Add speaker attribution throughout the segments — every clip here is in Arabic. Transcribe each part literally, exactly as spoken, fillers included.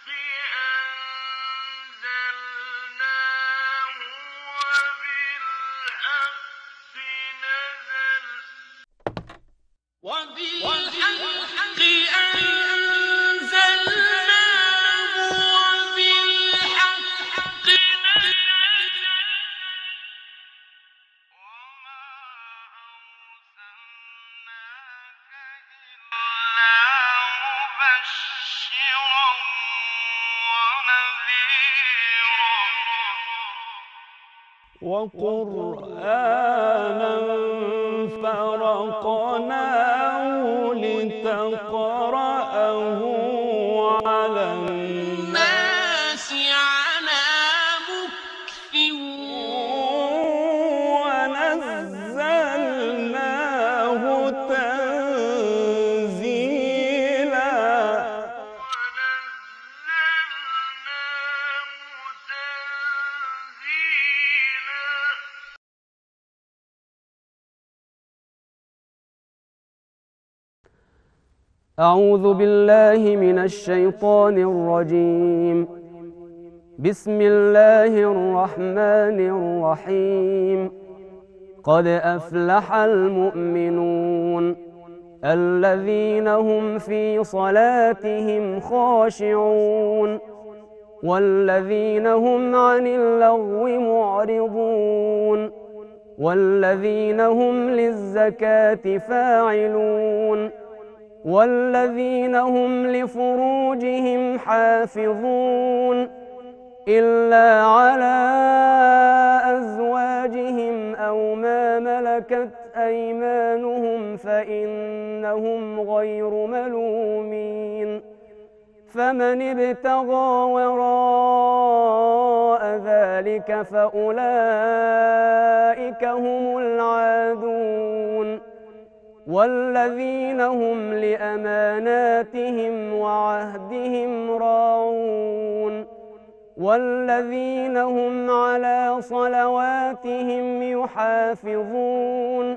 Speaker 1: أنزلناه وبالحق نزل وبالحق أنزلناه وبالحق نزل وما أرسلناك إلا مبشرا ونذيرا
Speaker 2: وقرآنا فرقناه لتقرأه على الناس
Speaker 1: على مكث
Speaker 2: ونزلناه تنزيلا
Speaker 1: ونزلناه تنزيلا
Speaker 2: أعوذ بالله من الشيطان الرجيم. بسم الله الرحمن الرحيم. قد أفلح المؤمنون الذين هم في صلاتهم خاشعون والذين هم عن اللغو معرضون والذين هم للزكاة فاعلون والذين هم لفروجهم حافظون إلا على أزواجهم أو ما ملكت أيمانهم فإنهم غير ملومين فمن ابتغى وراء ذلك فأولئك هم العادون والذين هم لأماناتهم وعهدهم راعون والذين هم على صلواتهم يحافظون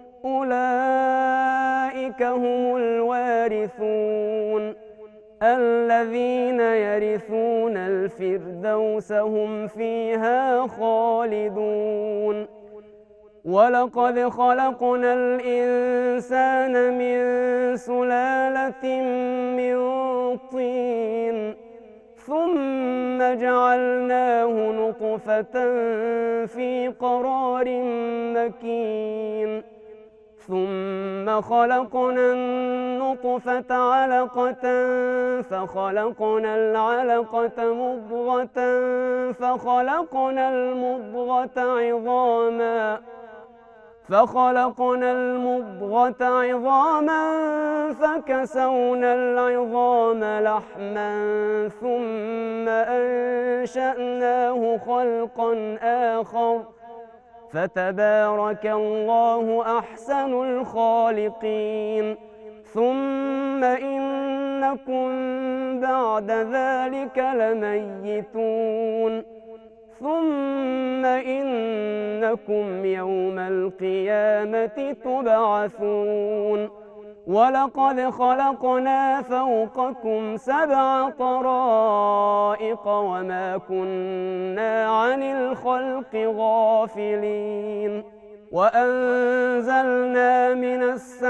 Speaker 2: أولئك هم الوارثون الذين يرثون الفردوس هم فيها خالدون ولقد خلقنا الإنسان من سلالة من طين ثم جعلناه نطفة في قرار مكين ثم خلقنا النطفة علقة فخلقنا العلقة مضغة فخلقنا المضغة عظاما فخلقنا المضغة عظاما فكسونا العظام لحما ثم أنشأناه خلقا آخر فتبارك الله أحسن الخالقين ثم إنكم بعد ذلك لميتون ثم إنكم يوم القيامة تبعثون ولقد خلقنا فوقكم سبع طرائق وما كنا عن الخلق غافلين وأنزلنا من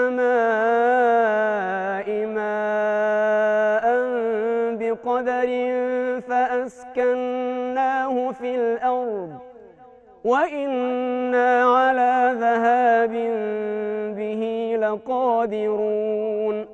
Speaker 2: السماء ماء بقدر فأسكناه في الأرض وإنا على ذهاب به لقادرون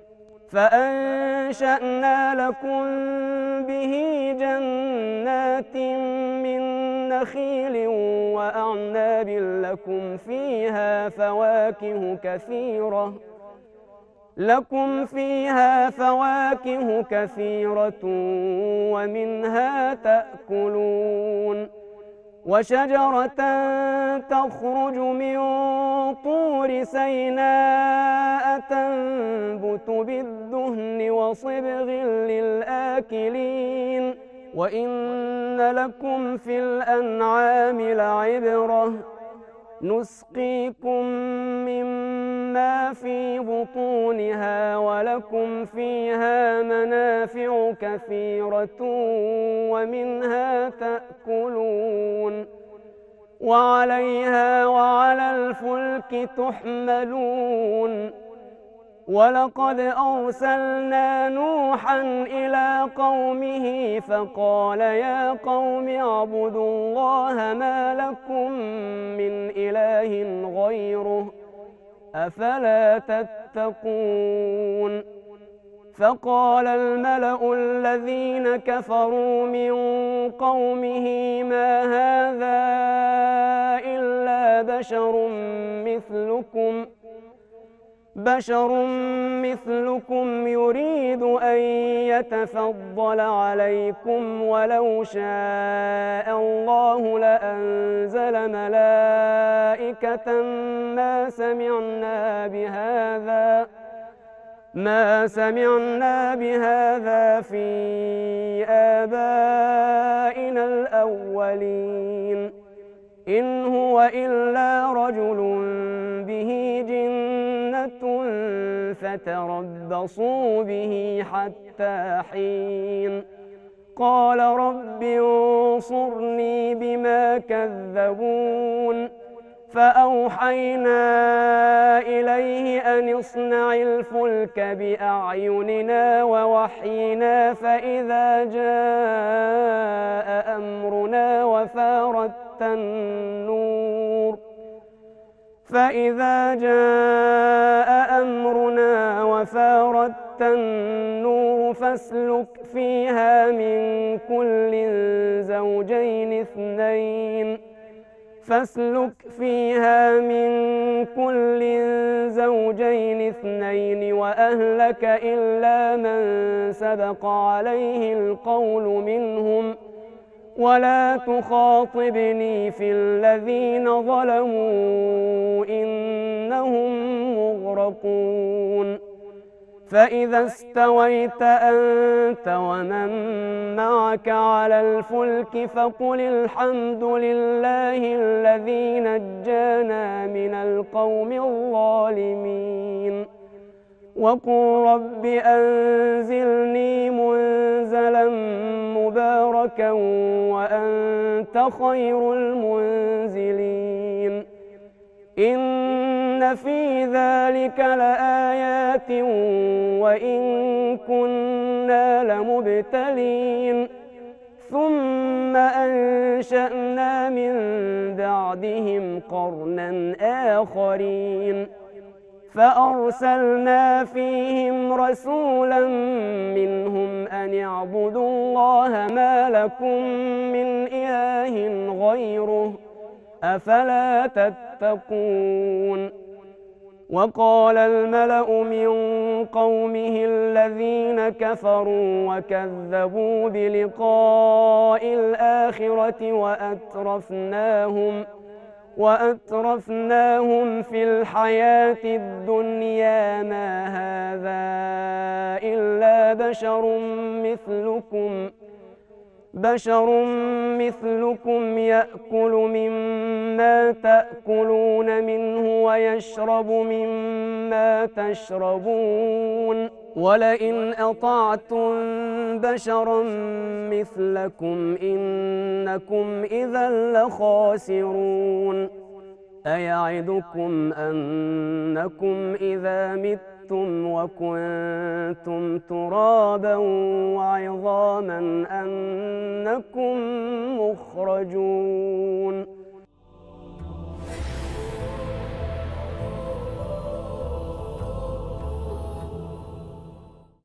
Speaker 2: فأنشأنا لكم به جنات من نخيل وأعناب لكم فيها فواكه كثيرة لكم فيها فواكه كثيرة ومنها تأكلون وشجرة تخرج من طور سيناء تنبت بالدهن وصبغ للآكلين وإن لكم في الأنعام لعبرة نسقيكم مما ما في بطونها ولكم فيها منافع كثيرة ومنها تأكلون وعليها وعلى الفلك تحملون ولقد أرسلنا نوحا إلى قومه فقال يا قوم اعبدوا الله ما لكم من إله غيره أفلا تتقون فقال الملأ الذين كفروا من قومه ما هذا إلا بشر مثلكم بشر مثلكم يريد أن يتفضل عليكم ولو شاء الله لأنزل ملائكة ما سمعنا بهذا ما سمعنا بهذا في آبائنا الأولين إن هو إلا رجل به جنة فتربصوا به حتى حين قال رب انصرني بما كذبون فأوحينا إليه أن اصنع الفلك بأعيننا ووحينا فإذا جاء أمرنا وفارت النور فإذا جاء أمرنا وفارت النور فاسلك فيها من كل زوجين اثنين فاسلك فيها من كل زوجين اثنين وأهلك إلا من سبق عليه القول منهم ولا تخاطبني في الذين ظلموا إنهم مغرقون فإذا استويت أنت ومن معك على الفلك فقل الحمد لله الذي نجانا من القوم الظالمين وقل رب أنزلني منزلا مباركا وأنت خير المنزلين إن في ذلك لآيات وإن كنا لمبتلين ثم أنشأنا من بعدهم قرنا آخرين فأرسلنا فيهم رسولا منهم أن اعبدوا الله ما لكم من إله غيره أفلا تتقون وقال الملأ من قومه الذين كفروا وكذبوا بلقاء الآخرة وأترفناهم وأترفناهم في الحياة الدنيا ما هذا إلا بشر مثلكم بشر مثلكم يأكل مما تأكلون منه ويشرب مما تشربون ولئن أطعتم بشرا مثلكم إنكم إذا لخاسرون أيعدكم أنكم إذا متم وكنتم ترابا وعظاما أنكم مخرجون